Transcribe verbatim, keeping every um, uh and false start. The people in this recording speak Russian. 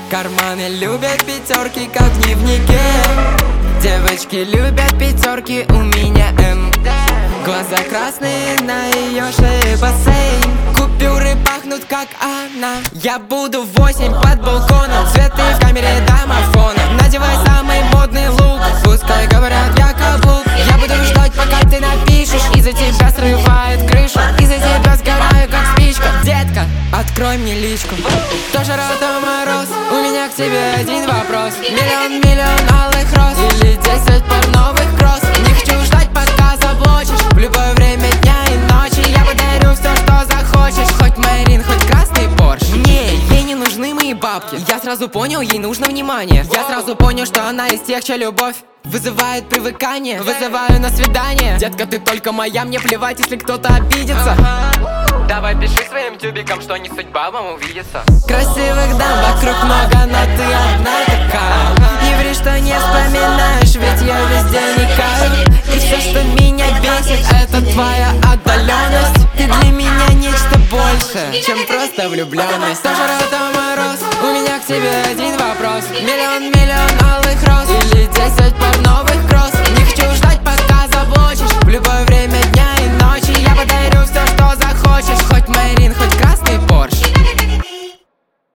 Карманы любят пятерки, как в дневнике. Девочки любят пятерки, у меня М. Глаза красные, на ее шее бассейн. Купюры пахнут, как она. Я буду в восемь под балконом. Цветы в камере домофона. Надевай самый модный лук. Пускай говорят, я каблук. Я буду ждать, пока ты напишешь. Из-за тебя срывает крышу. Из-за тебя сгораю, как спичка. Детка, открой мне личку. Тоже Рота Мороз. У меня к тебе один вопрос. Миллион, миллион алых роз. Или десять пар новых кросс. Не хочу ждать, пока заблочишь. В любое время дня и ночи я подарю все, что захочешь. Хоть Марин, хоть красный Порш. Мне, ей не нужны мои бабки. Я сразу понял, ей нужно внимание. Я сразу понял, что она из тех, чья любовь вызывает привыкание. Вызываю на свидание. Детка, ты только моя, мне плевать, если кто-то обидится. Давай пиши своим тюбиком, что не судьба вам увидеться. Красивых дам вокруг много, но ты одна такая. Не ври, что не вспоминаешь, ведь я везде никаю. И все, что меня бесит, это твоя отдаленность. Ты для меня нечто большее, чем просто влюбленность. Тоже Рота Мороз. У меня к тебе один вопрос. Миллион, миллион алых роз. Или десять пар новых.